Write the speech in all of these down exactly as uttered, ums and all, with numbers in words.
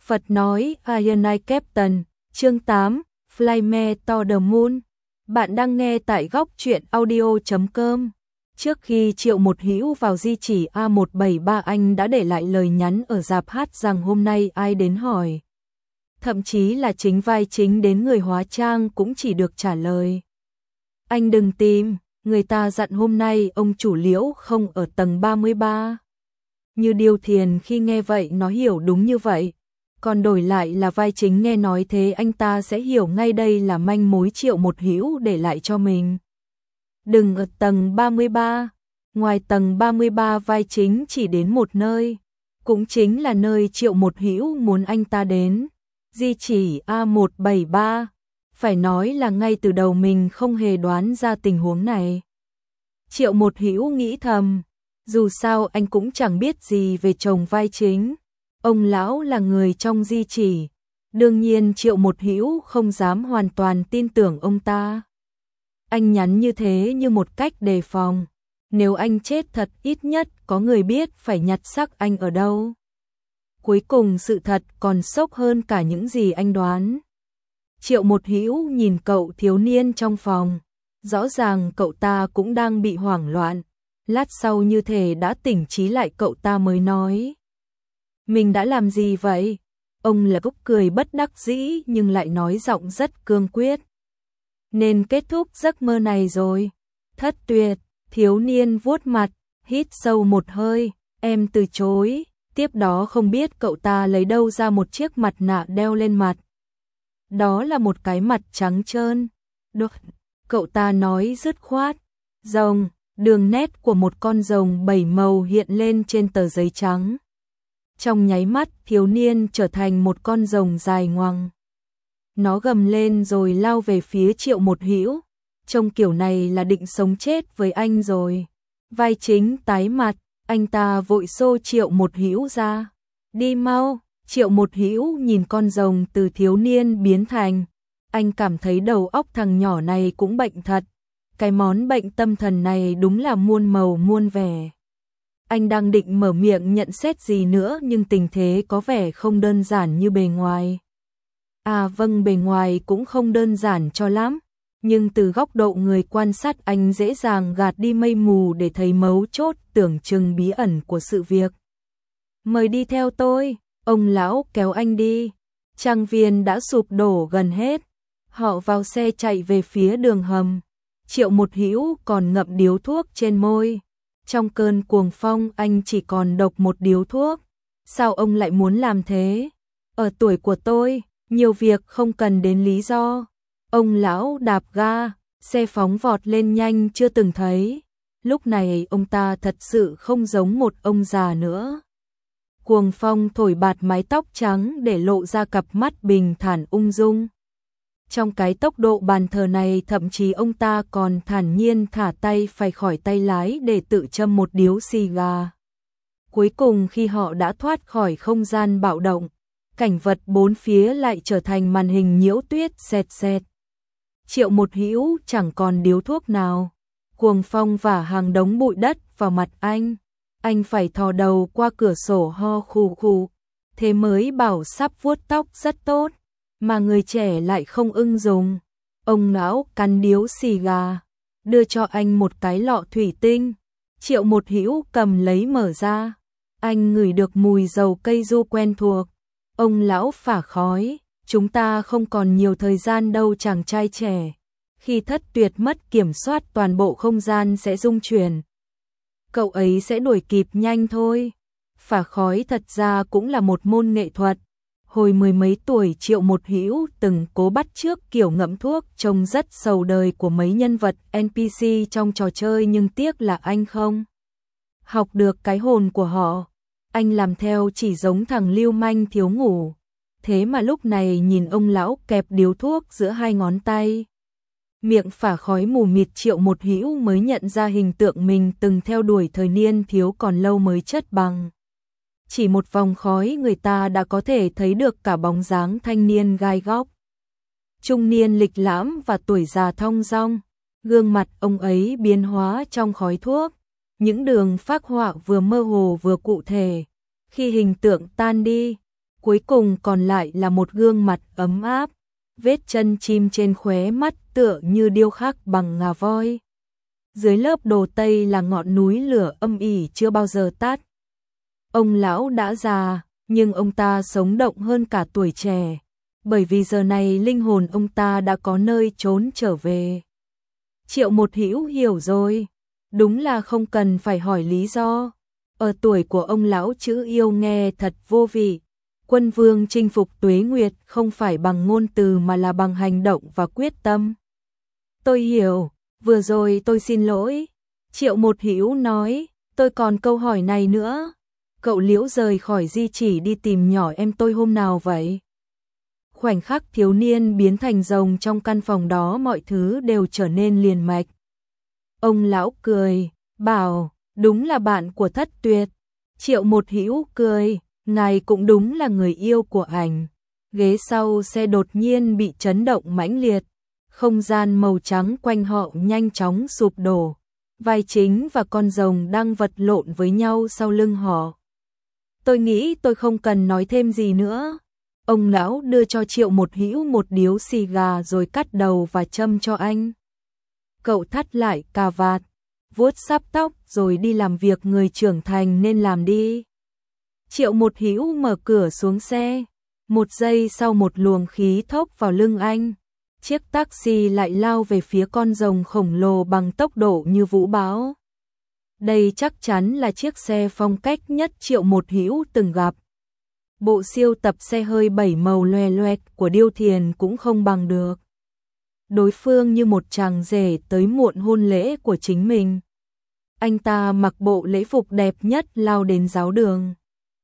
Phật nói Iron Eye Captain, chương tám, Fly Me to the Moon. Bạn đang nghe tại góc truyện audio chấm com. Trước khi Triệu Một Hữu vào di chỉ A một bảy ba, anh đã để lại lời nhắn ở rạp hát rằng hôm nay ai đến hỏi. Thậm chí là chính vai chính đến người hóa trang cũng chỉ được trả lời: anh đừng tìm, người ta dặn hôm nay ông chủ Liễu không ở tầng ba mươi ba. Như Điêu Thiền khi nghe vậy nó hiểu đúng như vậy. Còn đổi lại là vai chính nghe nói thế, anh ta sẽ hiểu ngay đây là manh mối Triệu Một Hữu để lại cho mình. Đừng ở tầng ba mươi ba. Ngoài tầng ba mươi ba, vai chính chỉ đến một nơi, cũng chính là nơi Triệu Một Hữu muốn anh ta đến, di chỉ A một bảy ba. Phải nói là ngay từ đầu mình không hề đoán ra tình huống này. Triệu Một Hữu nghĩ thầm, dù sao anh cũng chẳng biết gì về chồng vai chính. Ông lão là người trong di chỉ, đương nhiên Triệu Một Hữu không dám hoàn toàn tin tưởng ông ta. Anh nhắn như thế như một cách đề phòng, nếu anh chết thật ít nhất có người biết phải nhặt xác anh ở đâu. Cuối cùng sự thật còn sốc hơn cả những gì anh đoán. Triệu Một Hữu nhìn cậu thiếu niên trong phòng, rõ ràng cậu ta cũng đang bị hoảng loạn. Lát sau như thể đã tỉnh trí lại, cậu ta mới nói: mình đã làm gì vậy? Ông là Cúc cười bất đắc dĩ nhưng lại nói giọng rất cương quyết. Nên kết thúc giấc mơ này rồi. Thất Tuyệt, thiếu niên vuốt mặt, hít sâu một hơi, em từ chối. Tiếp đó không biết cậu ta lấy đâu ra một chiếc mặt nạ đeo lên mặt. Đó là một cái mặt trắng trơn. Được, cậu ta nói dứt khoát. Rồng, đường nét của một con rồng bảy màu hiện lên trên tờ giấy trắng. Trong nháy mắt, thiếu niên trở thành một con rồng dài ngoằng. Nó gầm lên rồi lao về phía Triệu Một Hữu. Trông kiểu này là định sống chết với anh rồi. Vai chính tái mặt, anh ta vội xô Triệu Một Hữu ra. Đi mau. Triệu Một Hữu nhìn con rồng từ thiếu niên biến thành. Anh cảm thấy đầu óc thằng nhỏ này cũng bệnh thật. Cái món bệnh tâm thần này đúng là muôn màu muôn vẻ. Anh đang định mở miệng nhận xét gì nữa nhưng tình thế có vẻ không đơn giản như bề ngoài. À vâng, bề ngoài cũng không đơn giản cho lắm, nhưng từ góc độ người quan sát anh dễ dàng gạt đi mây mù để thấy mấu chốt tưởng chừng bí ẩn của sự việc. Mời đi theo tôi, ông lão kéo anh đi. Trang viên đã sụp đổ gần hết. Họ vào xe chạy về phía đường hầm. Triệu Một Hữu còn ngậm điếu thuốc trên môi. Trong cơn cuồng phong anh chỉ còn độc một điếu thuốc. Sao ông lại muốn làm thế? Ở tuổi của tôi, nhiều việc không cần đến lý do. Ông lão đạp ga, xe phóng vọt lên nhanh chưa từng thấy. Lúc này ông ta thật sự không giống một ông già nữa. Cuồng phong thổi bạt mái tóc trắng để lộ ra cặp mắt bình thản ung dung. Trong cái tốc độ bàn thờ này thậm chí ông ta còn thản nhiên thả tay phải khỏi tay lái để tự châm một điếu xì gà. Cuối cùng khi họ đã thoát khỏi không gian bạo động, cảnh vật bốn phía lại trở thành màn hình nhiễu tuyết sệt sệt. Triệu Một Hữu chẳng còn điếu thuốc nào. Cuồng phong vả hàng đống bụi đất vào mặt anh. Anh phải thò đầu qua cửa sổ ho khù khù. Thế mới bảo sắp vuốt tóc rất tốt, mà người trẻ lại không ưng dùng. Ông lão cắn điếu xì gà, đưa cho anh một cái lọ thủy tinh. Triệu Một Hữu cầm lấy mở ra. Anh ngửi được mùi dầu cây du quen thuộc. Ông lão phả khói, chúng ta không còn nhiều thời gian đâu chàng trai trẻ. Khi Thất Tuyệt mất kiểm soát toàn bộ không gian sẽ rung chuyển. Cậu ấy sẽ đuổi kịp nhanh thôi. Phả khói thật ra cũng là một môn nghệ thuật. Hồi mười mấy tuổi Triệu Một Hữu từng cố bắt chước kiểu ngậm thuốc trông rất sầu đời của mấy nhân vật en pê xê trong trò chơi, nhưng tiếc là anh không học được cái hồn của họ. Anh làm theo chỉ giống thằng lưu manh thiếu ngủ. Thế mà lúc này nhìn ông lão kẹp điếu thuốc giữa hai ngón tay, miệng phả khói mù mịt, Triệu Một Hữu mới nhận ra hình tượng mình từng theo đuổi thời niên thiếu còn lâu mới chất bằng. Chỉ một vòng khói người ta đã có thể thấy được cả bóng dáng thanh niên gai góc, trung niên lịch lãm và tuổi già thong dong. Gương mặt ông ấy biến hóa trong khói thuốc, những đường phác họa vừa mơ hồ vừa cụ thể. Khi hình tượng tan đi, cuối cùng còn lại là một gương mặt ấm áp, vết chân chim trên khóe mắt tựa như điêu khắc bằng ngà voi. Dưới lớp đồ tây là ngọn núi lửa âm ỉ chưa bao giờ tắt. Ông lão đã già, nhưng ông ta sống động hơn cả tuổi trẻ, bởi vì giờ này linh hồn ông ta đã có nơi trốn trở về. Triệu Một Hữu hiểu rồi, đúng là không cần phải hỏi lý do. Ở tuổi của ông lão chữ yêu nghe thật vô vị. Quân vương chinh phục Tuế Nguyệt không phải bằng ngôn từ mà là bằng hành động và quyết tâm. Tôi hiểu, vừa rồi tôi xin lỗi. Triệu Một Hữu nói, tôi còn câu hỏi này nữa. Cậu Liễu rời khỏi di chỉ đi tìm nhỏ em tôi hôm nào vậy? Khoảnh khắc thiếu niên biến thành rồng trong căn phòng đó, mọi thứ đều trở nên liền mạch. Ông lão cười, bảo, đúng là bạn của Thất Tuyệt. Triệu Một Hữu cười, ngài cũng đúng là người yêu của ảnh. Ghế sau xe đột nhiên bị chấn động mãnh liệt, không gian màu trắng quanh họ nhanh chóng sụp đổ. Vai chính và con rồng đang vật lộn với nhau sau lưng họ. Tôi nghĩ tôi không cần nói thêm gì nữa. Ông lão đưa cho Triệu Một Hữu một điếu xì gà rồi cắt đầu và châm cho anh. Cậu thắt lại cà vạt, vuốt sáp tóc rồi đi làm việc người trưởng thành nên làm đi. Triệu Một Hữu mở cửa xuống xe. Một giây sau một luồng khí thốc vào lưng anh. Chiếc taxi lại lao về phía con rồng khổng lồ bằng tốc độ như vũ bão. Đây chắc chắn là chiếc xe phong cách nhất Triệu Một Hữu từng gặp. Bộ siêu tập xe hơi bảy màu loè loẹt của Điêu Thiền cũng không bằng được. Đối phương như một chàng rể tới muộn hôn lễ của chính mình. Anh ta mặc bộ lễ phục đẹp nhất lao đến giáo đường.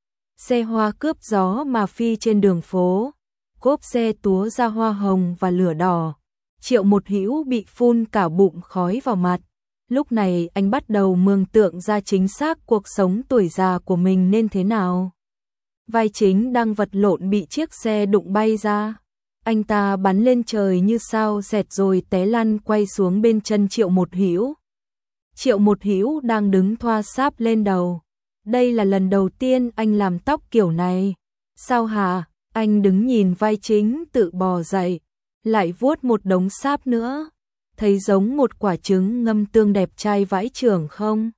Xe hoa cướp gió mà phi trên đường phố. Cốp xe túa ra hoa hồng và lửa đỏ. Triệu Một Hữu bị phun cả bụng khói vào mặt. Lúc này anh bắt đầu mường tượng ra chính xác cuộc sống tuổi già của mình nên thế nào. Vai chính đang vật lộn bị chiếc xe đụng bay ra. Anh ta bắn lên trời như sao xẹt rồi té lăn quay xuống bên chân Triệu Một Hữu. Triệu Một Hữu đang đứng thoa sáp lên đầu. Đây là lần đầu tiên anh làm tóc kiểu này. Sao hả? Anh đứng nhìn vai chính tự bò dậy, lại vuốt một đống sáp nữa. Thấy giống một quả trứng ngâm tương đẹp trai vãi chưởng không?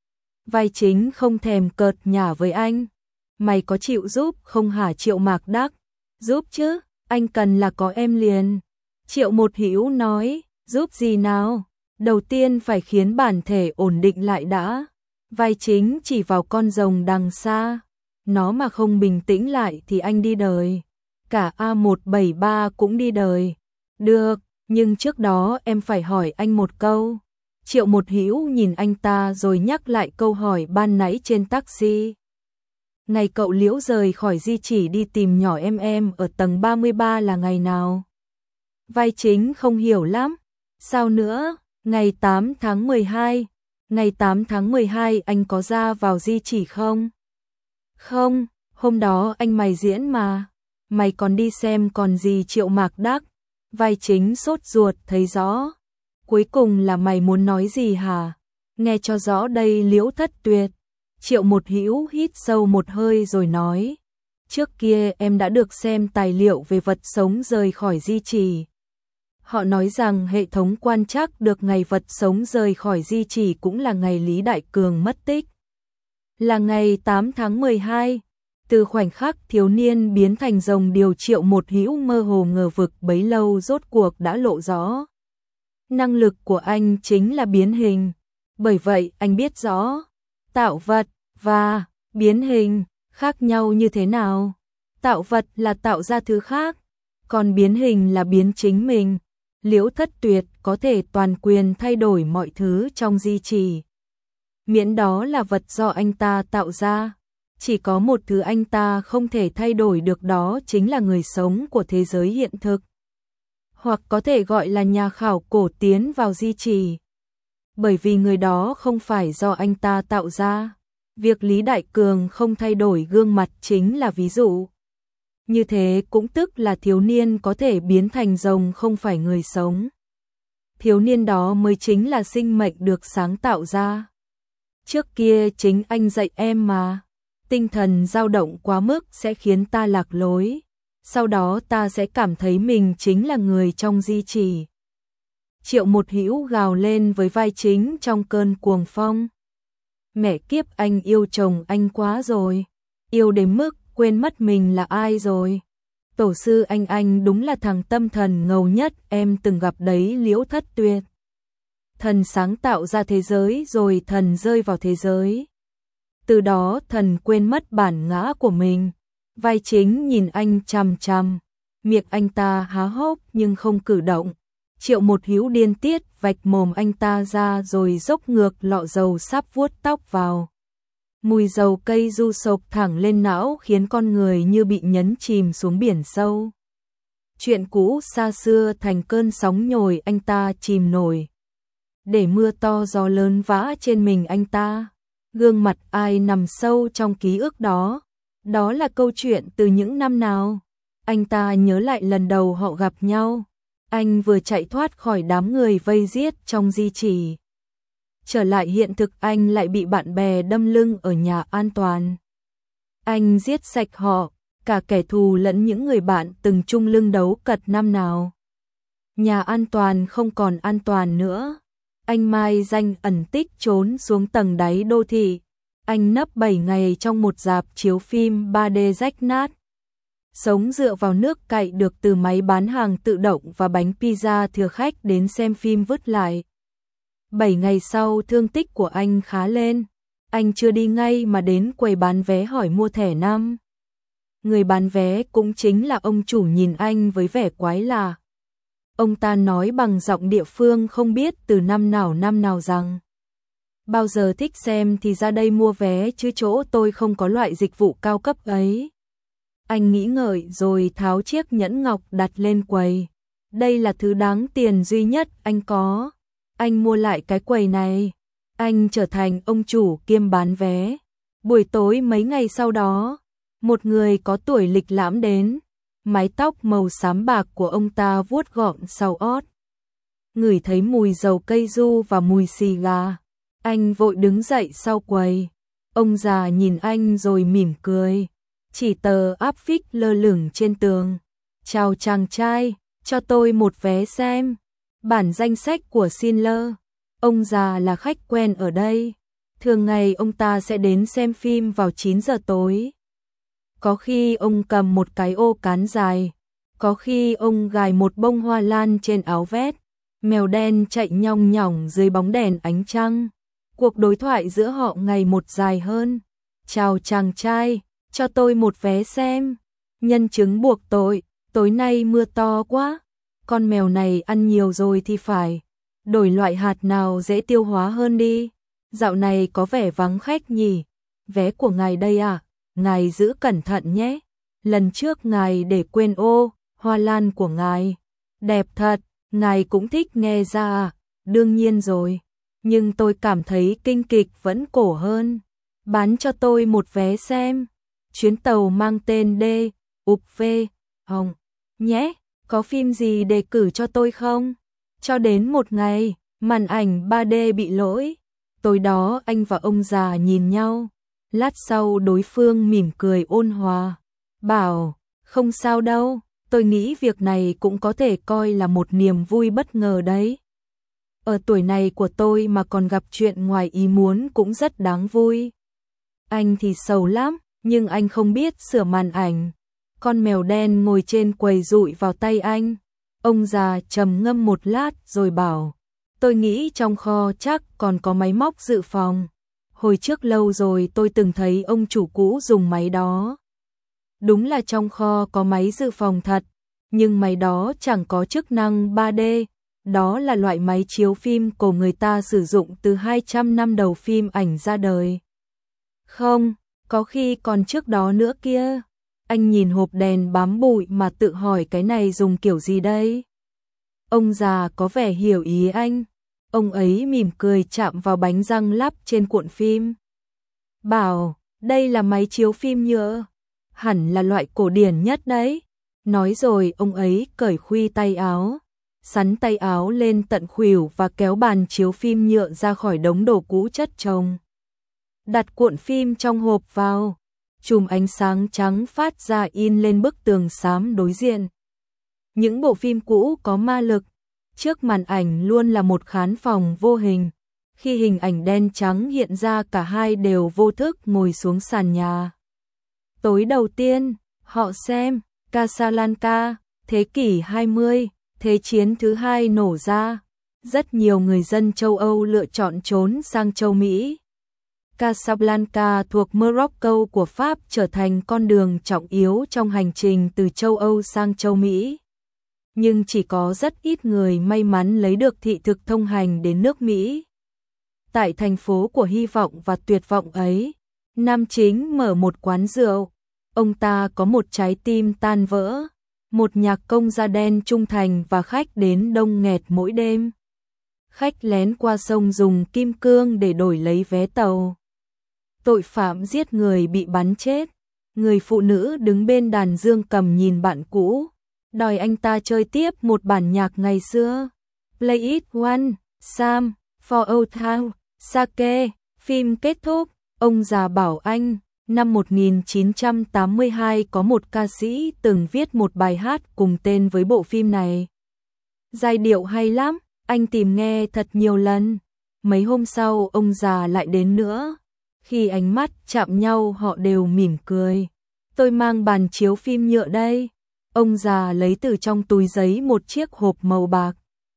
Vai chính không thèm cợt nhả với anh. Mày có chịu giúp không hả Triệu Mạc Đắc? Giúp chứ, anh cần là có em liền. Triệu Một Hữu nói, giúp gì nào? Đầu tiên phải khiến bản thể ổn định lại đã. Vai chính chỉ vào con rồng đằng xa. Nó mà không bình tĩnh lại thì anh đi đời. Cả A một bảy ba cũng đi đời. Được, nhưng trước đó em phải hỏi anh một câu. Triệu Một Hữu nhìn anh ta rồi nhắc lại câu hỏi ban nãy trên taxi. Ngày cậu Liễu rời khỏi di chỉ đi tìm nhỏ em em ở tầng ba mươi ba là ngày nào? Vai chính không hiểu lắm. Sao nữa? Ngày tám tháng mười hai. Ngày tám tháng mười hai anh có ra vào di chỉ không? Không, hôm đó anh mày diễn mà. Mày còn đi xem còn gì Triệu Mạc Đắc. Vai chính sốt ruột thấy rõ. Cuối cùng là mày muốn nói gì hả? Nghe cho rõ đây Liễu Thất Tuyệt. Triệu Một Hữu hít sâu một hơi rồi nói. Trước kia em đã được xem tài liệu về vật sống rời khỏi di chỉ. Họ nói rằng hệ thống quan trắc được ngày vật sống rời khỏi di chỉ cũng là ngày Lý Đại Cường mất tích. Là ngày tám tháng mười hai. Từ khoảnh khắc thiếu niên biến thành rồng điều Triệu Một Hữu mơ hồ ngờ vực bấy lâu rốt cuộc đã lộ rõ. Năng lực của anh chính là biến hình. Bởi vậy anh biết rõ tạo vật và biến hình khác nhau như thế nào. Tạo vật là tạo ra thứ khác, còn biến hình là biến chính mình. Liễu Thất Tuyệt có thể toàn quyền thay đổi mọi thứ trong di chỉ. Miễn đó là vật do anh ta tạo ra. Chỉ có một thứ anh ta không thể thay đổi được, đó chính là người sống của thế giới hiện thực. Hoặc có thể gọi là nhà khảo cổ tiến vào di chỉ. Bởi vì người đó không phải do anh ta tạo ra. Việc Lý Đại Cường không thay đổi gương mặt chính là ví dụ. Như thế cũng tức là thiếu niên có thể biến thành rồng không phải người sống. Thiếu niên đó mới chính là sinh mệnh được sáng tạo ra. Trước kia chính anh dạy em mà. Tinh thần dao động quá mức sẽ khiến ta lạc lối. Sau đó ta sẽ cảm thấy mình chính là người trong di chỉ. Triệu Một Hữu gào lên với vai chính trong cơn cuồng phong. Mẹ kiếp, anh yêu chồng anh quá rồi. Yêu đến mức quên mất mình là ai rồi. Tổ sư anh anh đúng là thằng tâm thần ngầu nhất em từng gặp đấy. Liễu Thất Tuyệt. Thần sáng tạo ra thế giới rồi thần rơi vào thế giới. Từ đó thần quên mất bản ngã của mình. Vai chính nhìn anh chằm chằm, miệng anh ta há hốc nhưng không cử động. Triệu Một Hữu điên tiết vạch mồm anh ta ra rồi dốc ngược lọ dầu sắp vuốt tóc vào. Mùi dầu cây du sộc thẳng lên não khiến con người như bị nhấn chìm xuống biển sâu. Chuyện cũ xa xưa thành cơn sóng nhồi anh ta chìm nổi. Để mưa to gió lớn vã trên mình anh ta. Gương mặt ai nằm sâu trong ký ức đó. Đó là câu chuyện từ những năm nào. Anh ta nhớ lại lần đầu họ gặp nhau. Anh vừa chạy thoát khỏi đám người vây giết trong di chỉ. Trở lại hiện thực anh lại bị bạn bè đâm lưng ở nhà an toàn. Anh giết sạch họ, cả kẻ thù lẫn những người bạn từng chung lưng đấu cật năm nào. Nhà an toàn không còn an toàn nữa. Anh mai danh ẩn tích trốn xuống tầng đáy đô thị. Anh nấp bảy ngày trong một rạp chiếu phim ba D rách nát. Sống dựa vào nước cậy được từ máy bán hàng tự động và bánh pizza thừa khách đến xem phim vứt lại. Bảy ngày sau thương tích của anh khá lên. Anh chưa đi ngay mà đến quầy bán vé hỏi mua thẻ năm. Người bán vé cũng chính là ông chủ nhìn anh với vẻ quái lạ. Ông ta nói bằng giọng địa phương không biết từ năm nào năm nào rằng: bao giờ thích xem thì ra đây mua vé chứ chỗ tôi không có loại dịch vụ cao cấp ấy. Anh nghĩ ngợi rồi tháo chiếc nhẫn ngọc đặt lên quầy. Đây là thứ đáng tiền duy nhất anh có. Anh mua lại cái quầy này. Anh trở thành ông chủ kiêm bán vé. Buổi tối mấy ngày sau đó, một người có tuổi lịch lãm đến. Mái tóc màu xám bạc của ông ta vuốt gọn sau ót. Ngửi thấy mùi dầu cây du và mùi xì gà. Anh vội đứng dậy sau quầy. Ông già nhìn anh rồi mỉm cười. Chỉ tờ áp phích lơ lửng trên tường. Chào chàng trai, cho tôi một vé xem. Bản danh sách của Schindler. Ông già là khách quen ở đây. Thường ngày ông ta sẽ đến xem phim vào chín giờ tối. Có khi ông cầm một cái ô cán dài. Có khi ông gài một bông hoa lan trên áo vest. Mèo đen chạy nhong nhỏng dưới bóng đèn ánh trăng. Cuộc đối thoại giữa họ ngày một dài hơn. Chào chàng trai, cho tôi một vé xem. Nhân chứng buộc tội, tối nay mưa to quá. Con mèo này ăn nhiều rồi thì phải. Đổi loại hạt nào dễ tiêu hóa hơn đi. Dạo này có vẻ vắng khách nhỉ. Vé của ngài đây à? Ngài giữ cẩn thận nhé. Lần trước ngài để quên ô, hoa lan của ngài. Đẹp thật, ngài cũng thích nghe ra à? Đương nhiên rồi. Nhưng tôi cảm thấy kinh kịch vẫn cổ hơn. Bán cho tôi một vé xem. Chuyến tàu mang tên D, U P, Hồng. Nhé, có phim gì đề cử cho tôi không? Cho đến một ngày, màn ảnh ba D bị lỗi. Tối đó anh và ông già nhìn nhau. Lát sau đối phương mỉm cười ôn hòa. Bảo, không sao đâu, tôi nghĩ việc này cũng có thể coi là một niềm vui bất ngờ đấy. Ở tuổi này của tôi mà còn gặp chuyện ngoài ý muốn cũng rất đáng vui. Anh thì sầu lắm, nhưng anh không biết sửa màn ảnh. Con mèo đen ngồi trên quầy dụi vào tay anh. Ông già trầm ngâm một lát rồi bảo, tôi nghĩ trong kho chắc còn có máy móc dự phòng. Hồi trước lâu rồi tôi từng thấy ông chủ cũ dùng máy đó. Đúng là trong kho có máy dự phòng thật, nhưng máy đó chẳng có chức năng ba D. Đó là loại máy chiếu phim cổ người ta sử dụng từ hai trăm năm đầu phim ảnh ra đời. Không, có khi còn trước đó nữa kia. Anh nhìn hộp đèn bám bụi mà tự hỏi cái này dùng kiểu gì đây? Ông già có vẻ hiểu ý anh. Ông ấy mỉm cười chạm vào bánh răng lắp trên cuộn phim. Bảo, đây là máy chiếu phim nhựa. Hẳn là loại cổ điển nhất đấy. Nói rồi ông ấy cởi khuy tay áo. Sắn tay áo lên tận khuỷu và kéo bàn chiếu phim nhựa ra khỏi đống đồ cũ chất chồng. Đặt cuộn phim trong hộp vào. chùm ánh sáng trắng phát ra in lên bức tường xám đối diện. Những bộ phim cũ có ma lực, trước màn ảnh luôn là một khán phòng vô hình. Khi hình ảnh đen trắng hiện ra, cả hai đều vô thức ngồi xuống sàn nhà. Tối đầu tiên, họ xem Casablanca, thế kỷ hai mươi, Thế chiến thứ hai nổ ra. Rất nhiều người dân châu Âu lựa chọn trốn sang châu Mỹ. Casablanca thuộc Morocco của Pháp trở thành con đường trọng yếu trong hành trình từ châu Âu sang châu Mỹ. Nhưng chỉ có rất ít người may mắn lấy được thị thực thông hành đến nước Mỹ. Tại thành phố của hy vọng và tuyệt vọng ấy, nam chính mở một quán rượu. Ông ta có một trái tim tan vỡ, một nhạc công da đen trung thành và khách đến đông nghẹt mỗi đêm. Khách lén qua sông dùng kim cương để đổi lấy vé tàu. Tội phạm giết người bị bắn chết. Người phụ nữ đứng bên đàn dương cầm nhìn bạn cũ, đòi anh ta chơi tiếp một bản nhạc ngày xưa. Play it one, Sam, for old town, sake. Phim kết thúc, ông già bảo anh, năm một nghìn chín trăm tám mươi hai có một ca sĩ từng viết một bài hát cùng tên với bộ phim này. Giai điệu hay lắm, anh tìm nghe thật nhiều lần. Mấy hôm sau ông già lại đến nữa. Khi ánh mắt chạm nhau họ đều mỉm cười. Tôi mang bàn chiếu phim nhựa đây. Ông già lấy từ trong túi giấy một chiếc hộp màu bạc.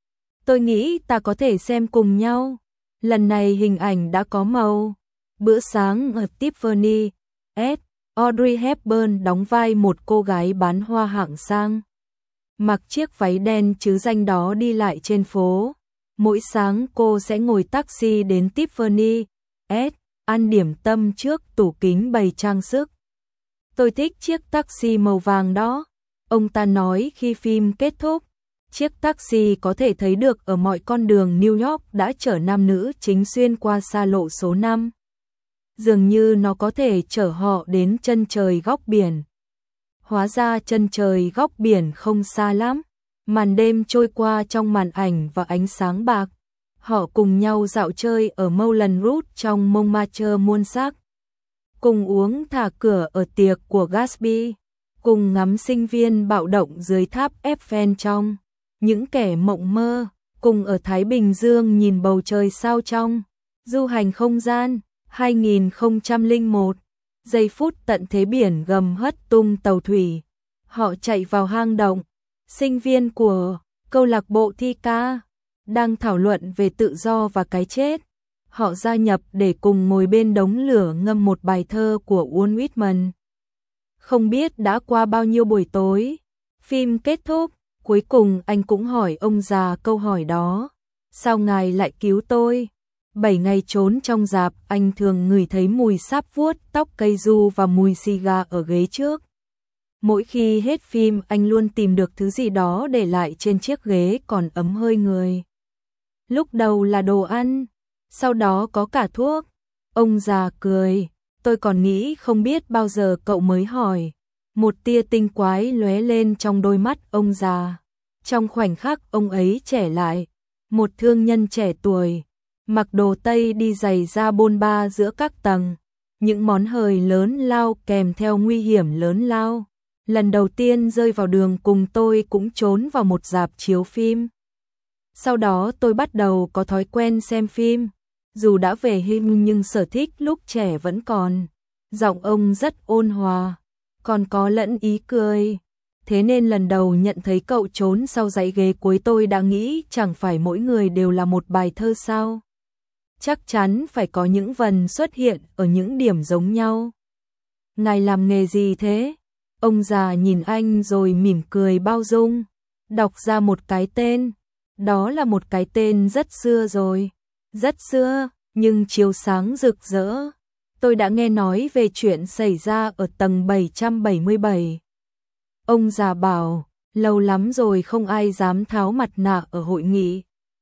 Tôi nghĩ ta có thể xem cùng nhau. Lần này hình ảnh đã có màu. Bữa sáng ở Tiffany S. Audrey Hepburn đóng vai một cô gái bán hoa hạng sang. Mặc chiếc váy đen chứ danh đó đi lại trên phố. Mỗi sáng cô sẽ ngồi taxi đến Tiffany S. ăn điểm tâm trước tủ kính bày trang sức. Tôi thích chiếc taxi màu vàng đó. Ông ta nói khi phim kết thúc. Chiếc taxi có thể thấy được ở mọi con đường New York đã chở nam nữ chính xuyên qua xa lộ số năm. Dường như nó có thể chở họ đến chân trời góc biển. Hóa ra chân trời góc biển không xa lắm. Màn đêm trôi qua trong màn ảnh và ánh sáng bạc. Họ cùng nhau dạo chơi ở Moulin Rouge trong Montmartre muôn sắc. Cùng uống thả cửa ở tiệc của Gatsby. Cùng ngắm sinh viên bạo động dưới tháp Eiffel trong những kẻ mộng mơ. Cùng ở Thái Bình Dương nhìn bầu trời sao trong. Du hành không gian hai nghìn không trăm lẻ một. Giây phút tận thế biển gầm hất tung tàu thủy. Họ chạy vào hang động. Sinh viên của câu lạc bộ thi ca đang thảo luận về tự do và cái chết. Họ gia nhập để cùng ngồi bên đống lửa ngâm một bài thơ của Walt Whitman. Không biết đã qua bao nhiêu buổi tối. Phim kết thúc, cuối cùng anh cũng hỏi ông già câu hỏi đó. Sao ngài lại cứu tôi? Bảy ngày trốn trong rạp, anh thường ngửi thấy mùi sáp vuốt, tóc cây du và mùi xì gà ở ghế trước. Mỗi khi hết phim anh luôn tìm được thứ gì đó để lại trên chiếc ghế còn ấm hơi người. Lúc đầu là đồ ăn, sau đó có cả thuốc. Ông già cười, tôi còn nghĩ không biết bao giờ cậu mới hỏi. Một tia tinh quái lóe lên trong đôi mắt ông già. Trong khoảnh khắc ông ấy trẻ lại, một thương nhân trẻ tuổi, mặc đồ Tây đi giày da bôn ba giữa các tầng. Những món hời lớn lao kèm theo nguy hiểm lớn lao. Lần đầu tiên rơi vào đường cùng tôi cũng trốn vào một rạp chiếu phim. Sau đó tôi bắt đầu có thói quen xem phim. Dù đã về hưu nhưng sở thích lúc trẻ vẫn còn. Giọng ông rất ôn hòa, còn có lẫn ý cười. Thế nên lần đầu nhận thấy cậu trốn sau dãy ghế cuối tôi đã nghĩ chẳng phải mỗi người đều là một bài thơ sao. Chắc chắn phải có những vần xuất hiện ở những điểm giống nhau. Ngài làm nghề gì thế? Ông già nhìn anh rồi mỉm cười bao dung, đọc ra một cái tên. Đó là một cái tên rất xưa rồi. Rất xưa, nhưng chiếu sáng rực rỡ. Tôi đã nghe nói về chuyện xảy ra ở tầng bảy trăm bảy mươi bảy. Ông già bảo, lâu lắm rồi không ai dám tháo mặt nạ ở hội nghị.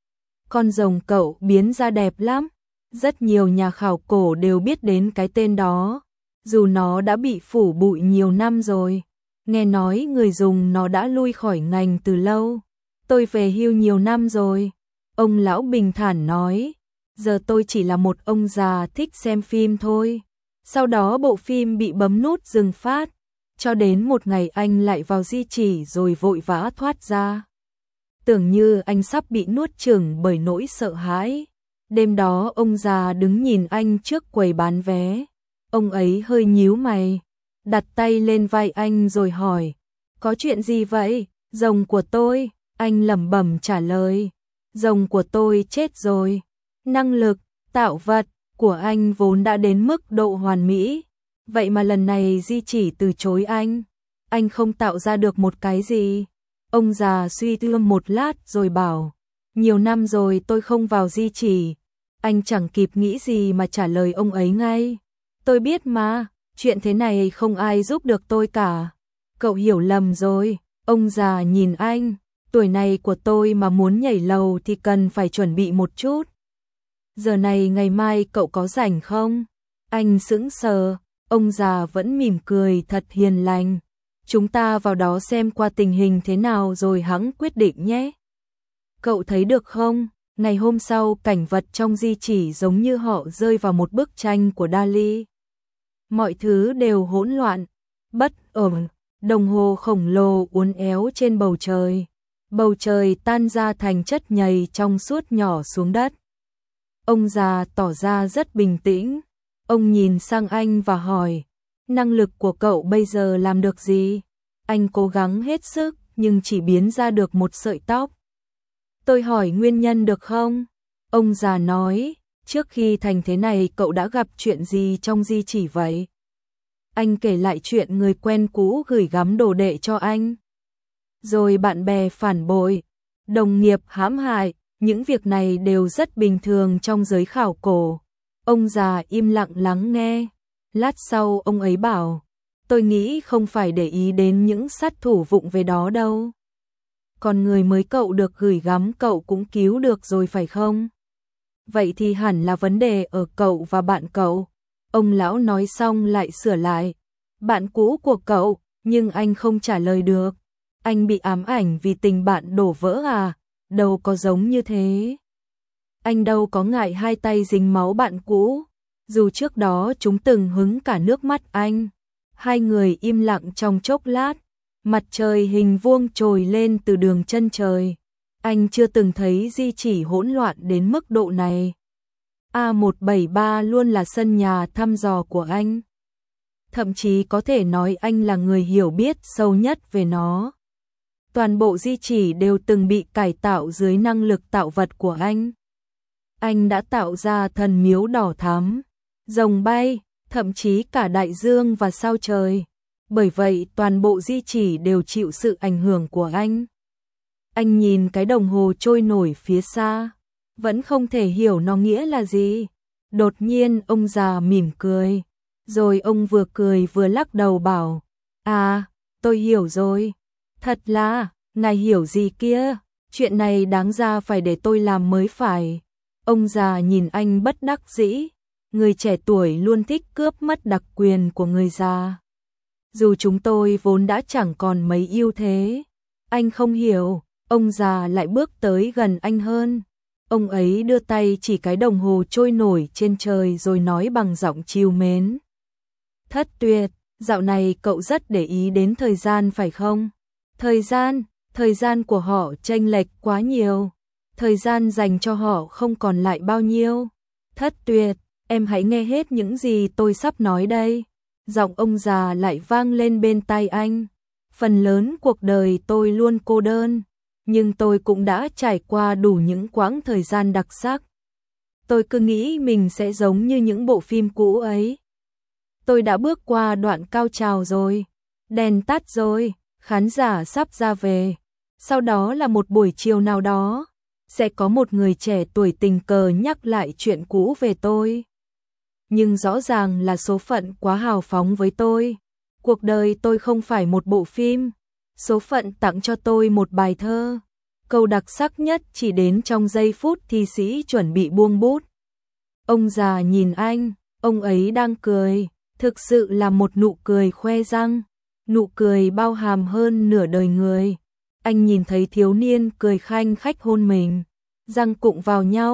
Con rồng cậu biến ra đẹp lắm. Rất nhiều nhà khảo cổ đều biết đến cái tên đó. Dù nó đã bị phủ bụi nhiều năm rồi. Nghe nói người dùng nó đã lui khỏi ngành từ lâu. Tôi về hưu nhiều năm rồi. Ông lão bình thản nói. Giờ tôi chỉ là một ông già thích xem phim thôi. Sau đó bộ phim bị bấm nút dừng phát, cho đến một ngày anh lại vào di chỉ rồi vội vã thoát ra. Tưởng như anh sắp bị nuốt chửng bởi nỗi sợ hãi. Đêm đó ông già đứng nhìn anh trước quầy bán vé. Ông ấy hơi nhíu mày, đặt tay lên vai anh rồi hỏi, có chuyện gì vậy? Rồng của tôi, anh lẩm bẩm trả lời, rồng của tôi chết rồi. Năng lực, tạo vật của anh vốn đã đến mức độ hoàn mỹ, vậy mà lần này di chỉ từ chối anh. Anh không tạo ra được một cái gì. Ông già suy tư một lát rồi bảo, nhiều năm rồi tôi không vào di chỉ. Anh chẳng kịp nghĩ gì mà trả lời ông ấy ngay, tôi biết mà, chuyện thế này không ai giúp được tôi cả. Cậu hiểu lầm rồi. Ông già nhìn anh, tuổi này của tôi mà muốn nhảy lầu thì cần phải chuẩn bị một chút. Giờ này ngày mai cậu có rảnh không? Anh sững sờ, ông già vẫn mỉm cười thật hiền lành. Chúng ta vào đó xem qua tình hình thế nào rồi hẵng quyết định nhé. Cậu thấy được không? Ngày hôm sau cảnh vật trong di chỉ giống như họ rơi vào một bức tranh của Dali. Mọi thứ đều hỗn loạn, bất ổn. Đồng hồ khổng lồ uốn éo trên bầu trời. Bầu trời tan ra thành chất nhầy trong suốt nhỏ xuống đất. Ông già tỏ ra rất bình tĩnh. Ông nhìn sang anh và hỏi, năng lực của cậu bây giờ làm được gì? Anh cố gắng hết sức nhưng chỉ biến ra được một sợi tóc. Tôi hỏi nguyên nhân được không? Ông già nói, trước khi thành thế này cậu đã gặp chuyện gì trong di chỉ vậy? Anh kể lại chuyện người quen cũ gửi gắm đồ đệ cho anh. Rồi bạn bè phản bội, đồng nghiệp hãm hại, những việc này đều rất bình thường trong giới khảo cổ. Ông già im lặng lắng nghe. Lát sau ông ấy bảo, tôi nghĩ không phải để ý đến những sát thủ vụng về đó đâu. Còn người mới cậu được gửi gắm cậu cũng cứu được rồi phải không? Vậy thì hẳn là vấn đề ở cậu và bạn cậu. Ông lão nói xong lại sửa lại, bạn cũ của cậu, nhưng anh không trả lời được. Anh bị ám ảnh vì tình bạn đổ vỡ à? Đâu có giống như thế. Anh đâu có ngại hai tay dính máu bạn cũ, dù trước đó chúng từng hứng cả nước mắt anh. Hai người im lặng trong chốc lát, mặt trời hình vuông trồi lên từ đường chân trời. Anh chưa từng thấy di chỉ hỗn loạn đến mức độ này. A một bảy ba luôn là sân nhà thăm dò của anh. Thậm chí có thể nói anh là người hiểu biết sâu nhất về nó. Toàn bộ di chỉ đều từng bị cải tạo dưới năng lực tạo vật của anh. Anh đã tạo ra thần miếu đỏ thắm, rồng bay, thậm chí cả đại dương và sao trời. Bởi vậy toàn bộ di chỉ đều chịu sự ảnh hưởng của anh. Anh nhìn cái đồng hồ trôi nổi phía xa, vẫn không thể hiểu nó nghĩa là gì. Đột nhiên ông già mỉm cười, rồi ông vừa cười vừa lắc đầu bảo, à, tôi hiểu rồi. Thật là, ngài hiểu gì kia, chuyện này đáng ra phải để tôi làm mới phải. Ông già nhìn anh bất đắc dĩ, người trẻ tuổi luôn thích cướp mất đặc quyền của người già. Dù chúng tôi vốn đã chẳng còn mấy ưu thế. Anh không hiểu, ông già lại bước tới gần anh hơn. Ông ấy đưa tay chỉ cái đồng hồ trôi nổi trên trời rồi nói bằng giọng trìu mến. Thất Tuyệt, dạo này cậu rất để ý đến thời gian phải không? Thời gian, thời gian của họ chênh lệch quá nhiều. Thời gian dành cho họ không còn lại bao nhiêu. Thất Tuyệt, em hãy nghe hết những gì tôi sắp nói đây. Giọng ông già lại vang lên bên tai anh. Phần lớn cuộc đời tôi luôn cô đơn, nhưng tôi cũng đã trải qua đủ những quãng thời gian đặc sắc. Tôi cứ nghĩ mình sẽ giống như những bộ phim cũ ấy. Tôi đã bước qua đoạn cao trào rồi, đèn tắt rồi, khán giả sắp ra về. Sau đó là một buổi chiều nào đó, sẽ có một người trẻ tuổi tình cờ nhắc lại chuyện cũ về tôi. Nhưng rõ ràng là số phận quá hào phóng với tôi. Cuộc đời tôi không phải một bộ phim. Số phận tặng cho tôi một bài thơ. Câu đặc sắc nhất chỉ đến trong giây phút thi sĩ chuẩn bị buông bút. Ông già nhìn anh, ông ấy đang cười, thực sự là một nụ cười khoe răng, nụ cười bao hàm hơn nửa đời người. Anh nhìn thấy thiếu niên cười khanh khách hôn mình, răng cụng vào nhau,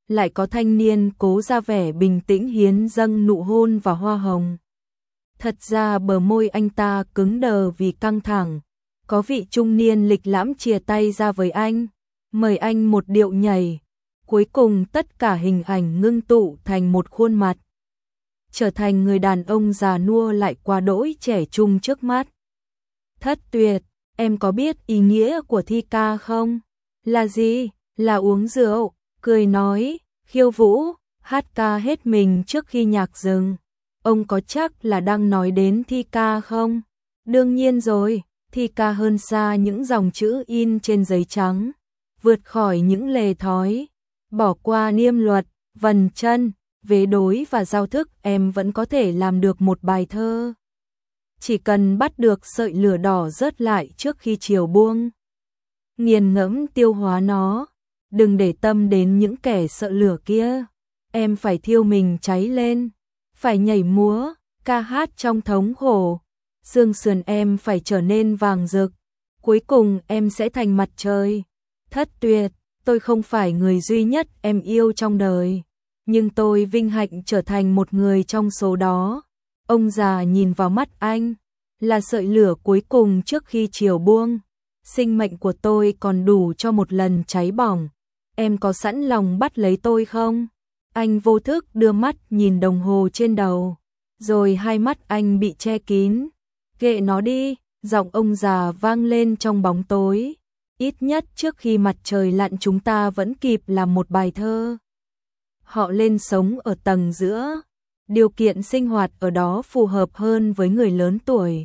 lại có thanh niên cố ra vẻ bình tĩnh hiến dâng nụ hôn và hoa hồng. Thật ra bờ môi anh ta cứng đờ vì căng thẳng, có vị trung niên lịch lãm chìa tay ra với anh, mời anh một điệu nhảy, cuối cùng tất cả hình ảnh ngưng tụ thành một khuôn mặt, trở thành người đàn ông già nua lại quá đỗi trẻ trung trước mắt. Thất Tuyệt, em có biết ý nghĩa của thi ca không? Là gì? Là uống rượu, cười nói, khiêu vũ, hát ca hết mình trước khi nhạc dừng. Ông có chắc là đang nói đến thi ca không? Đương nhiên rồi, thi ca hơn xa những dòng chữ in trên giấy trắng, vượt khỏi những lề thói, bỏ qua niêm luật, vần chân, vế đối và giao thức, em vẫn có thể làm được một bài thơ. Chỉ cần bắt được sợi lửa đỏ rớt lại trước khi chiều buông, nghiền ngẫm tiêu hóa nó, đừng để tâm đến những kẻ sợ lửa kia. Em phải thiêu mình cháy lên, phải nhảy múa, ca hát trong thống khổ, xương sườn em phải trở nên vàng rực, cuối cùng em sẽ thành mặt trời. Thất Tuyệt, tôi không phải người duy nhất em yêu trong đời, nhưng tôi vinh hạnh trở thành một người trong số đó. Ông già nhìn vào mắt anh, là sợi lửa cuối cùng trước khi chiều buông. Sinh mệnh của tôi còn đủ cho một lần cháy bỏng. Em có sẵn lòng bắt lấy tôi không? Anh vô thức đưa mắt nhìn đồng hồ trên đầu, rồi hai mắt anh bị che kín. Kệ nó đi, giọng ông già vang lên trong bóng tối. Ít nhất trước khi mặt trời lặn chúng ta vẫn kịp làm một bài thơ. Họ lên sống ở tầng giữa. Điều kiện sinh hoạt ở đó phù hợp hơn với người lớn tuổi.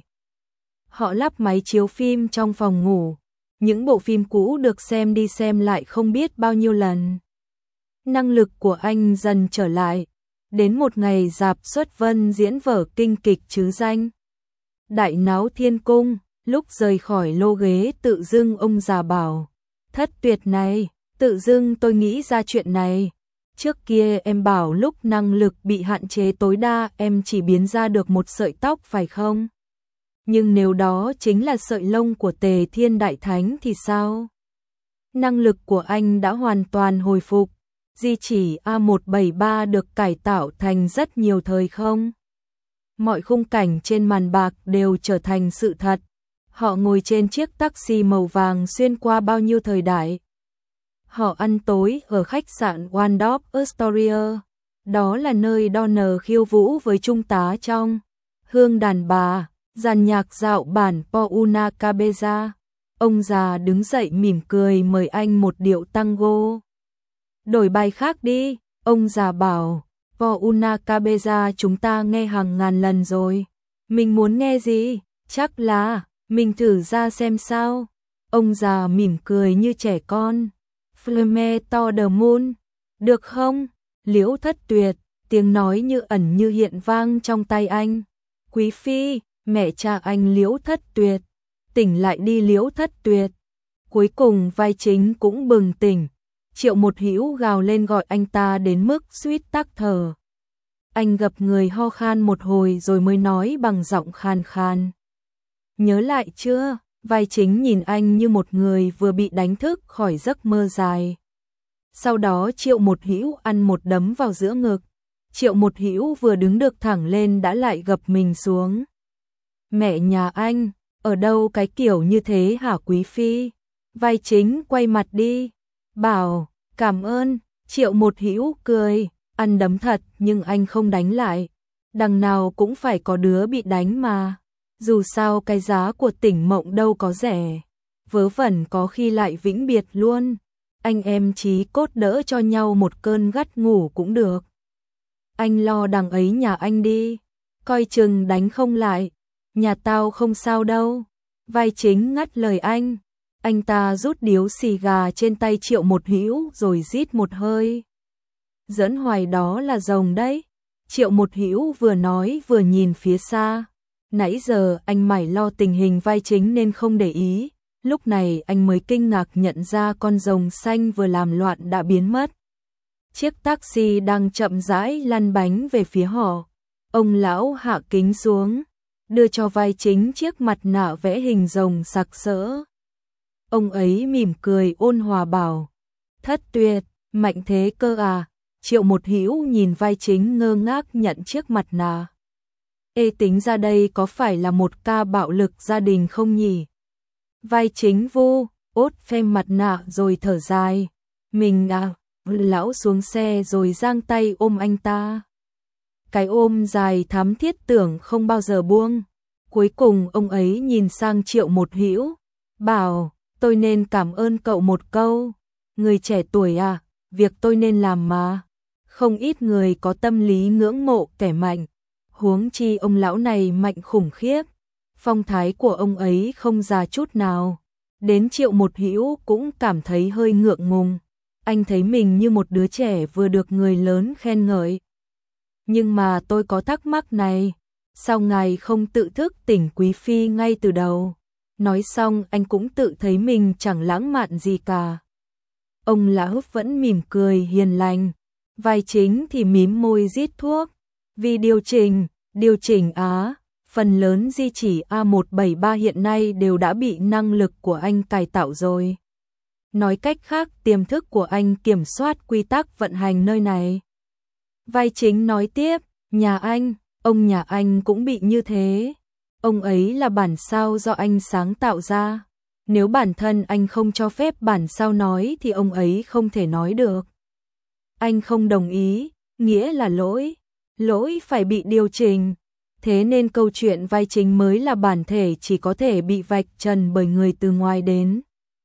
Họ lắp máy chiếu phim trong phòng ngủ. Những bộ phim cũ được xem đi xem lại không biết bao nhiêu lần. Năng lực của anh dần trở lại. Đến một ngày rạp xuất vân diễn vở kinh kịch chứ danh Đại Náo Thiên Cung. Lúc rời khỏi lô ghế tự dưng ông già bảo, Thất Tuyệt này, tự dưng tôi nghĩ ra chuyện này. Trước kia em bảo lúc năng lực bị hạn chế tối đa em chỉ biến ra được một sợi tóc phải không? Nhưng nếu đó chính là sợi lông của Tề Thiên Đại Thánh thì sao? Năng lực của anh đã hoàn toàn hồi phục. Di chỉ A một bảy ba được cải tạo thành rất nhiều thời không? Mọi khung cảnh trên màn bạc đều trở thành sự thật. Họ ngồi trên chiếc taxi màu vàng xuyên qua bao nhiêu thời đại. Họ ăn tối ở khách sạn Waldorf Astoria. Đó là nơi Donner khiêu vũ với trung tá trong Hương đàn bà, dàn nhạc dạo bản Pauna Cabeza. Ông già đứng dậy mỉm cười mời anh một điệu tango. Đổi bài khác đi, ông già bảo, Pauna Cabeza chúng ta nghe hàng ngàn lần rồi. Mình muốn nghe gì? Chắc là, mình thử ra xem sao. Ông già mỉm cười như trẻ con. Flame to the moon. Được không? Liễu Thất Tuyệt, tiếng nói như ẩn như hiện vang trong tay anh. Quý phi, mẹ cha anh Liễu Thất Tuyệt. Tỉnh lại đi Liễu Thất Tuyệt. Cuối cùng vai chính cũng bừng tỉnh. Triệu Một Hữu gào lên gọi anh ta đến mức suýt tắc thở. Anh gập người ho khan một hồi rồi mới nói bằng giọng khàn khàn. Nhớ lại chưa? Vai chính nhìn anh như một người vừa bị đánh thức khỏi giấc mơ dài. Sau đó Triệu Một Hữu ăn một đấm vào giữa ngực. Triệu Một Hữu vừa đứng được thẳng lên đã lại gập mình xuống. Mẹ nhà anh, ở đâu cái kiểu như thế hả quý phi? Vai chính quay mặt đi, bảo, cảm ơn. Triệu Một Hữu cười, ăn đấm thật nhưng anh không đánh lại. Đằng nào cũng phải có đứa bị đánh mà. Dù sao cái giá của tỉnh mộng đâu có rẻ. Vớ vẩn có khi lại vĩnh biệt luôn. Anh em chí cốt đỡ cho nhau một cơn gắt ngủ cũng được. Anh lo đằng ấy nhà anh đi. Coi chừng đánh không lại. Nhà tao không sao đâu. Vai chính ngắt lời anh. Anh ta rút điếu xì gà trên tay Triệu Một Hữu rồi rít một hơi. Dẫn hoài đó là rồng đấy. Triệu Một Hữu vừa nói vừa nhìn phía xa. Nãy giờ anh mải lo tình hình vai chính nên không để ý. Lúc này anh mới kinh ngạc nhận ra con rồng xanh vừa làm loạn đã biến mất. Chiếc taxi đang chậm rãi lăn bánh về phía họ. Ông lão hạ kính xuống, đưa cho vai chính chiếc mặt nạ vẽ hình rồng sặc sỡ. Ông ấy mỉm cười ôn hòa bảo, Thất Tuyệt, mạnh thế cơ à, Triệu Một Hữu nhìn vai chính ngơ ngác nhận chiếc mặt nạ. Ê, tính ra đây có phải là một ca bạo lực gia đình không nhỉ? Vai chính vu ốt phem mặt nạ rồi thở dài. Mình à, lão xuống xe rồi giang tay ôm anh ta. Cái ôm dài thắm thiết tưởng không bao giờ buông. Cuối cùng ông ấy nhìn sang Triệu Một Hữu, bảo, tôi nên cảm ơn cậu một câu. Người trẻ tuổi à, việc tôi nên làm mà. Không ít người có tâm lý ngưỡng mộ kẻ mạnh. Huống chi ông lão này mạnh khủng khiếp. Phong thái của ông ấy không già chút nào. Đến Triệu Một Hữu cũng cảm thấy hơi ngượng ngùng. Anh thấy mình như một đứa trẻ vừa được người lớn khen ngợi. Nhưng mà tôi có thắc mắc này. Sao ngài không tự thức tỉnh quý phi ngay từ đầu? Nói xong anh cũng tự thấy mình chẳng lãng mạn gì cả. Ông lão vẫn mỉm cười hiền lành. Vai chính thì mím môi rít thuốc. Vì điều chỉnh, điều chỉnh á, phần lớn di chỉ A một bảy ba hiện nay đều đã bị năng lực của anh cải tạo rồi. Nói cách khác, tiềm thức của anh kiểm soát quy tắc vận hành nơi này. Vai chính nói tiếp, nhà anh, ông nhà anh cũng bị như thế. Ông ấy là bản sao do anh sáng tạo ra. Nếu bản thân anh không cho phép bản sao nói thì ông ấy không thể nói được. Anh không đồng ý, nghĩa là lỗi. Lỗi phải bị điều chỉnh. Thế nên câu chuyện vai chính mới là bản thể chỉ có thể bị vạch trần bởi người từ ngoài đến.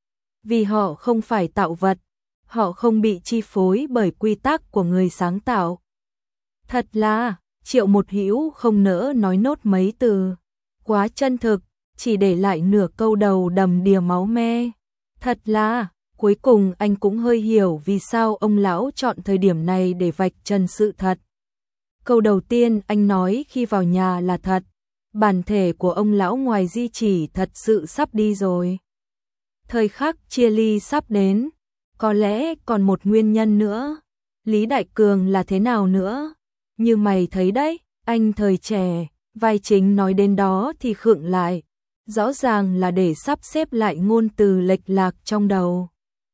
Vì họ không phải tạo vật, họ không bị chi phối bởi quy tắc của người sáng tạo. Thật là, Triệu Một Hữu không nỡ nói nốt mấy từ. Quá chân thực, chỉ để lại nửa câu đầu đầm đìa máu me. Thật là, cuối cùng anh cũng hơi hiểu vì sao ông lão chọn thời điểm này để vạch trần sự thật. Câu đầu tiên anh nói khi vào nhà là thật. Bản thể của ông lão ngoài di chỉ thật sự sắp đi rồi. Thời khắc chia ly sắp đến. Có lẽ còn một nguyên nhân nữa. Lý Đại Cường là thế nào nữa? Như mày thấy đấy, anh thời trẻ. Vai chính nói đến đó thì khựng lại. Rõ ràng là để sắp xếp lại ngôn từ lệch lạc trong đầu.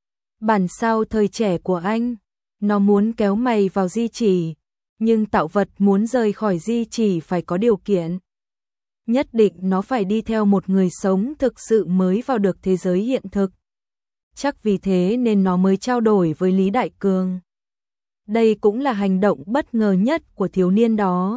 Bản sao thời trẻ của anh, nó muốn kéo mày vào di chỉ. Nhưng tạo vật muốn rời khỏi di chỉ phải có điều kiện. Nhất định nó phải đi theo một người sống thực sự mới vào được thế giới hiện thực. Chắc vì thế nên nó mới trao đổi với Lý Đại Cường. Đây cũng là hành động bất ngờ nhất của thiếu niên đó.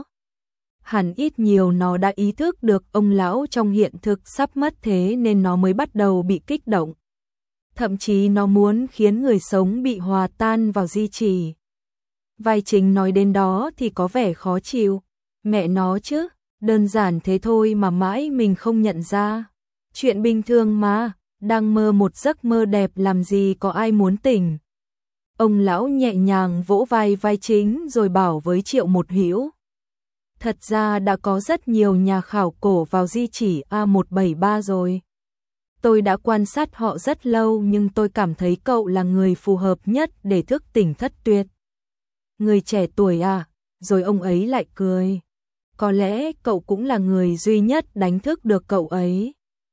Hẳn ít nhiều nó đã ý thức được ông lão trong hiện thực sắp mất thế nên nó mới bắt đầu bị kích động. Thậm chí nó muốn khiến người sống bị hòa tan vào di chỉ. Vai chính nói đến đó thì có vẻ khó chịu. Mẹ nó chứ, đơn giản thế thôi mà mãi mình không nhận ra. Chuyện bình thường mà, đang mơ một giấc mơ đẹp làm gì có ai muốn tỉnh. Ông lão nhẹ nhàng vỗ vai vai chính rồi bảo với Triệu Một Hữu. Thật ra đã có rất nhiều nhà khảo cổ vào di chỉ A một bảy ba rồi. Tôi đã quan sát họ rất lâu nhưng tôi cảm thấy cậu là người phù hợp nhất để thức tỉnh thất tuyệt. Người trẻ tuổi à, rồi ông ấy lại cười. Có lẽ cậu cũng là người duy nhất đánh thức được cậu ấy.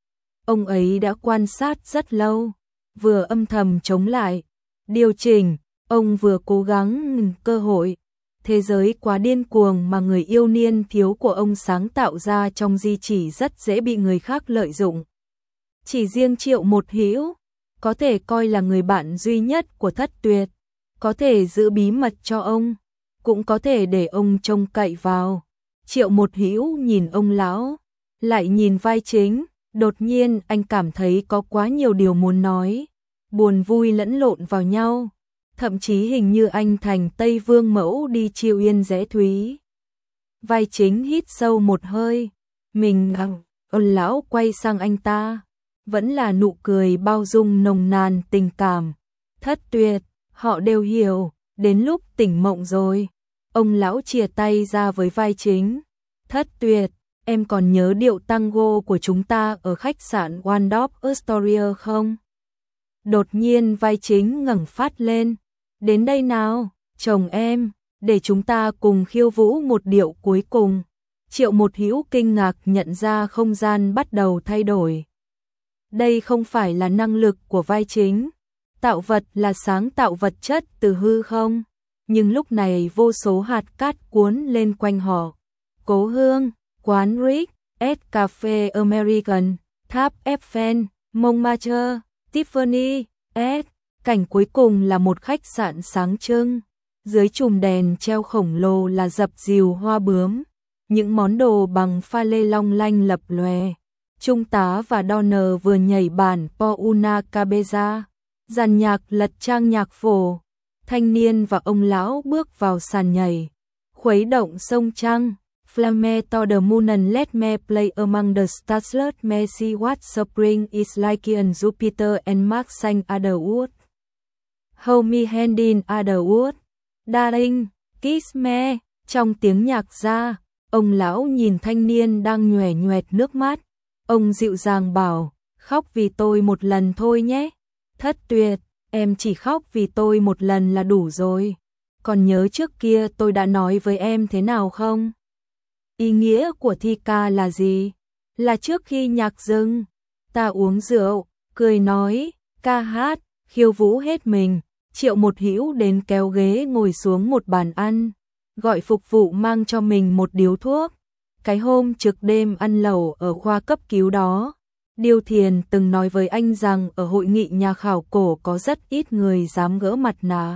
Ông ấy đã quan sát rất lâu, vừa âm thầm chống lại, điều chỉnh, ông vừa cố gắng cơ hội. Thế giới quá điên cuồng mà người yêu niên thiếu của ông sáng tạo ra trong di chỉ rất dễ bị người khác lợi dụng. Chỉ riêng Triệu Một Hữu có thể coi là người bạn duy nhất của thất tuyệt, có thể giữ bí mật cho ông, cũng có thể để ông trông cậy vào. Triệu Một Hữu nhìn ông lão, lại nhìn vai chính, đột nhiên anh cảm thấy có quá nhiều điều muốn nói, buồn vui lẫn lộn vào nhau. Thậm chí hình như anh thành Tây Vương mẫu đi chiêu yên rẽ thúy. Vai chính hít sâu một hơi, mình ông lão quay sang anh ta, vẫn là nụ cười bao dung nồng nàn tình cảm. Thất tuyệt, họ đều hiểu, đến lúc tỉnh mộng rồi. Ông lão chìa tay ra với vai chính. Thất tuyệt, em còn nhớ điệu tango của chúng ta ở khách sạn Waldorf Astoria không? Đột nhiên vai chính ngẩng phát lên. Đến đây nào, chồng em, để chúng ta cùng khiêu vũ một điệu cuối cùng. Triệu Một Hữu kinh ngạc nhận ra không gian bắt đầu thay đổi. Đây không phải là năng lực của vai chính. Tạo vật là sáng tạo vật chất từ hư không. nhưng lúc này vô số hạt cát cuốn lên quanh họ. Cố Hương, quán Rick, S Cafe American, tháp Eiffel, Montmartre, Tiffany, S. Cảnh cuối cùng là một khách sạn sáng trưng. Dưới chùm đèn treo khổng lồ là dập dìu hoa bướm. Những món đồ bằng pha lê long lanh lập lòe. Trung tá và Donner vừa nhảy bản Po Una Cabeza. Dàn nhạc lật trang nhạc phổ. Thanh niên và ông lão bước vào sàn nhảy. Khuấy động sông trăng. Flame to the moon and let me play among the stars, let me see what spring is like in Jupiter and Mars sang Otherwood. Hold me hand in Otherwood. Darling, kiss me. Trong tiếng nhạc ra, ông lão nhìn thanh niên đang nhoẻn nhoẹt nước mắt. Ông dịu dàng bảo, khóc vì tôi một lần thôi nhé. Thất Tuyệt, em chỉ khóc vì tôi một lần là đủ rồi. Còn nhớ trước kia tôi đã nói với em thế nào không? Ý nghĩa của thi ca là gì? Là trước khi nhạc dừng, ta uống rượu, cười nói, ca hát, khiêu vũ hết mình. Triệu Một Hữu đến kéo ghế ngồi xuống một bàn ăn, gọi phục vụ mang cho mình một điếu thuốc. Cái hôm trực đêm ăn lẩu ở khoa cấp cứu đó, Điêu Thiền từng nói với anh rằng ở hội nghị nhà khảo cổ có rất ít người dám gỡ mặt nạ.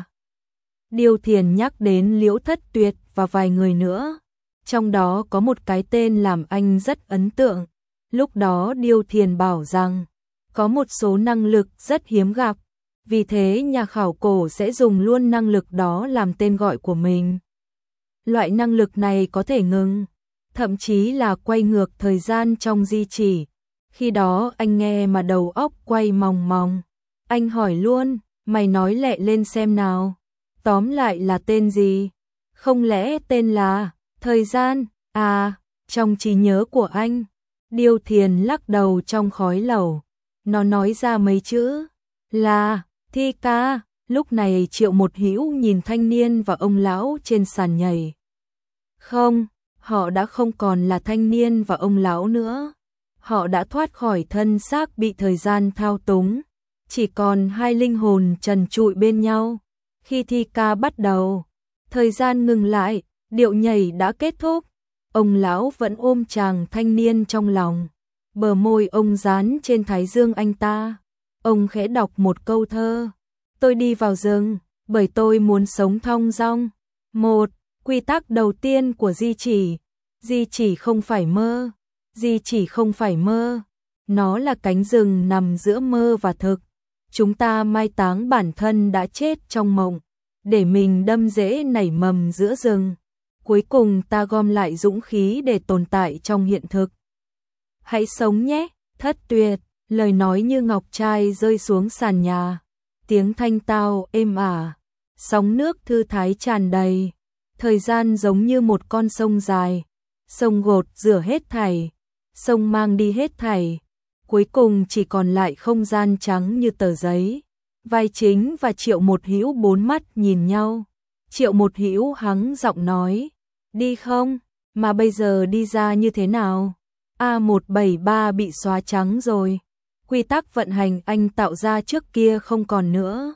Điêu Thiền nhắc đến Liễu Thất Tuyệt và vài người nữa, trong đó có một cái tên làm anh rất ấn tượng. Lúc đó Điêu Thiền bảo rằng, có một số năng lực rất hiếm gặp, vì thế nhà khảo cổ sẽ dùng luôn năng lực đó làm tên gọi của mình. Loại năng lực này có thể ngừng, thậm chí là quay ngược thời gian trong di chỉ. Khi đó anh nghe mà đầu óc quay mòng mòng. Anh hỏi luôn, mày nói lẹ lên xem nào. Tóm lại là tên gì? Không lẽ tên là thời gian? À, trong trí nhớ của anh. Điêu Thiền lắc đầu trong khói lẩu. Nó nói ra mấy chữ là thi ca. Lúc này Triệu Một Hữu nhìn thanh niên và ông lão trên sàn nhảy. Không, họ đã không còn là thanh niên và ông lão nữa. Họ đã thoát khỏi thân xác bị thời gian thao túng, chỉ còn hai linh hồn trần trụi bên nhau. Khi thi ca bắt đầu, thời gian ngừng lại, điệu nhảy đã kết thúc. Ông lão vẫn ôm chàng thanh niên trong lòng, bờ môi ông dán trên thái dương anh ta. Ông khẽ đọc một câu thơ: tôi đi vào rừng, bởi tôi muốn sống thong dong. Một, quy tắc đầu tiên của di chỉ. Di chỉ không phải mơ. Di chỉ không phải mơ. Nó là cánh rừng nằm giữa mơ và thực. Chúng ta mai táng bản thân đã chết trong mộng, để mình đâm rễ nảy mầm giữa rừng. Cuối cùng ta gom lại dũng khí để tồn tại trong hiện thực. Hãy sống nhé, Thất Tuyệt. Lời nói như ngọc trai rơi xuống sàn nhà. Tiếng thanh tao êm ả, sóng nước thư thái tràn đầy. Thời gian giống như một con sông dài, sông gột rửa hết thảy, sông mang đi hết thảy. Cuối cùng chỉ còn lại không gian trắng như tờ giấy. Vai Chính và Triệu Một Hữu bốn mắt nhìn nhau. Triệu Một Hữu hắng giọng nói, đi không? Mà bây giờ đi ra như thế nào? A một bảy ba bị xóa trắng rồi. Quy tắc vận hành anh tạo ra trước kia không còn nữa.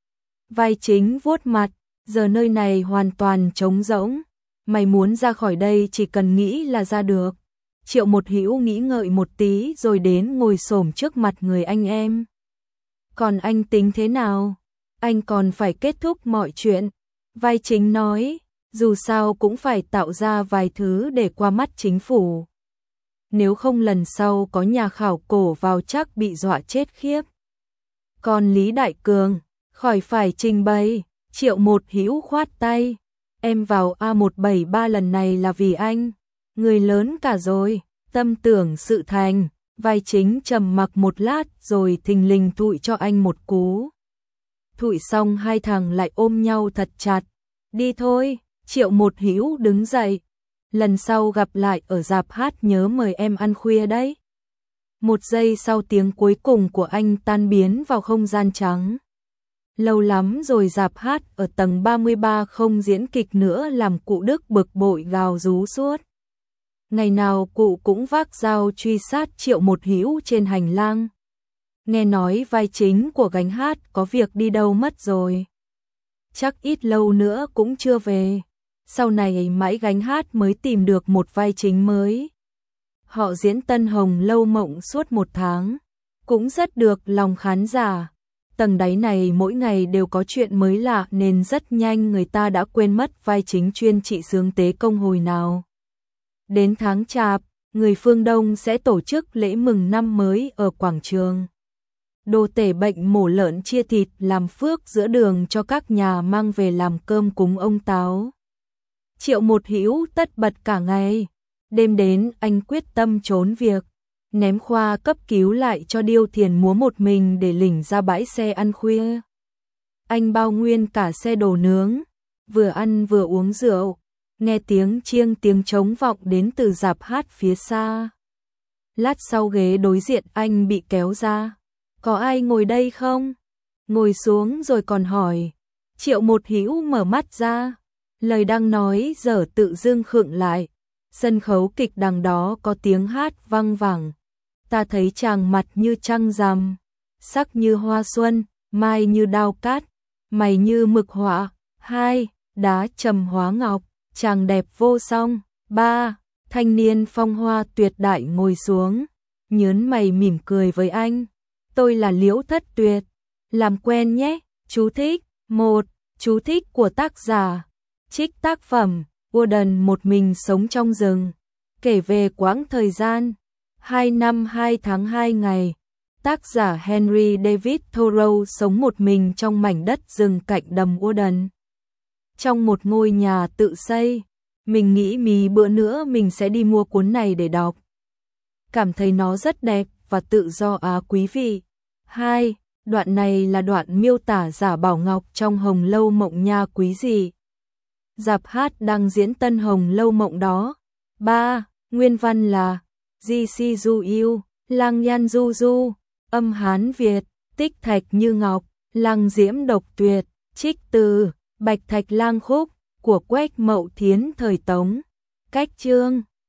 Vai Chính vuốt mặt, giờ nơi này hoàn toàn trống rỗng. Mày muốn ra khỏi đây chỉ cần nghĩ là ra được. Triệu Một Hữu nghĩ ngợi một tí rồi đến ngồi xổm trước mặt người anh em. Còn anh tính thế nào? Anh còn phải kết thúc mọi chuyện. Vai Chính nói, dù sao cũng phải tạo ra vài thứ để qua mắt chính phủ. Nếu không lần sau có nhà khảo cổ vào chắc bị dọa chết khiếp. Còn Lý Đại Cường, khỏi phải trình bày. Triệu Một Hữu khoát tay, em vào A một bảy ba lần này là vì anh. Người lớn cả rồi, tâm tưởng sự thành. Vai Chính trầm mặc một lát rồi thình lình thụi cho anh một cú. Thụi xong hai thằng lại ôm nhau thật chặt. Đi thôi. Triệu Một Hữu đứng dậy. Lần sau gặp lại ở rạp hát nhớ mời em ăn khuya đấy. Một giây sau tiếng cuối cùng của anh tan biến vào không gian trắng. Lâu lắm rồi rạp hát ở tầng ba mươi ba không diễn kịch nữa làm cụ Đức bực bội gào rú suốt. Ngày nào cụ cũng vác dao truy sát Triệu Một Hữu trên hành lang. Nghe nói vai chính của gánh hát có việc đi đâu mất rồi. chắc ít lâu nữa cũng chưa về. Sau này mãi gánh hát mới tìm được một vai chính mới. Họ diễn Tân Hồng Lâu Mộng suốt một tháng, cũng rất được lòng khán giả. Tầng đáy này mỗi ngày đều có chuyện mới lạ nên rất nhanh người ta đã quên mất vai chính chuyên trị sướng tế công hồi nào. Đến tháng Chạp, người phương Đông sẽ tổ chức lễ mừng năm mới ở quảng trường. Đồ tể bệnh mổ lợn chia thịt làm phước giữa đường cho các nhà mang về làm cơm cúng ông Táo. Triệu Một Hữu tất bật cả ngày. Đêm đến anh quyết tâm trốn việc, ném khoa cấp cứu lại cho Điêu Thiền múa một mình để lỉnh ra bãi xe ăn khuya. Anh bao nguyên cả xe đồ nướng, vừa ăn vừa uống rượu, nghe tiếng chiêng tiếng trống vọng đến từ rạp hát phía xa. Lát sau ghế đối diện anh bị kéo ra. Có ai ngồi đây không? Ngồi xuống rồi còn hỏi. Triệu Một Hữu mở mắt ra. Lời đang nói dở tự dưng khựng lại. Sân khấu kịch đằng đó có tiếng hát vang vẳng. Ta thấy chàng mặt như trăng rằm, sắc như hoa xuân, mai như đao cát, mày như mực họa. Hai, đá trầm hóa ngọc, chàng đẹp vô song. Ba, thanh niên phong hoa tuyệt đại ngồi xuống, nhớn mày mỉm cười với anh. Tôi là Liễu Thất Tuyệt, làm quen nhé. Chú thích. Một, chú thích của tác giả. Trích tác phẩm Warden một mình sống trong rừng, kể về quãng thời gian hai năm hai tháng hai ngày. Tác giả Henry David Thoreau sống một mình trong mảnh đất rừng cạnh đầm Warden, trong một ngôi nhà tự xây. Mình nghĩ mí bữa nữa mình sẽ đi mua cuốn này để đọc. Cảm thấy nó rất đẹp và tự do á quý vị. Hai, đoạn này là đoạn miêu tả Giả Bảo Ngọc trong Hồng Lâu Mộng nha quý dị. Rạp hát đang diễn Tân Hồng Lâu Mộng đó. Ba, nguyên văn là Di Si Du Yêu, Lang Nhan Du Du, âm Hán Việt, tích thạch như ngọc, lăng diễm độc tuyệt, trích từ Bạch Thạch Lang Khúc của Quách Mậu Thiến thời Tống. Cách chương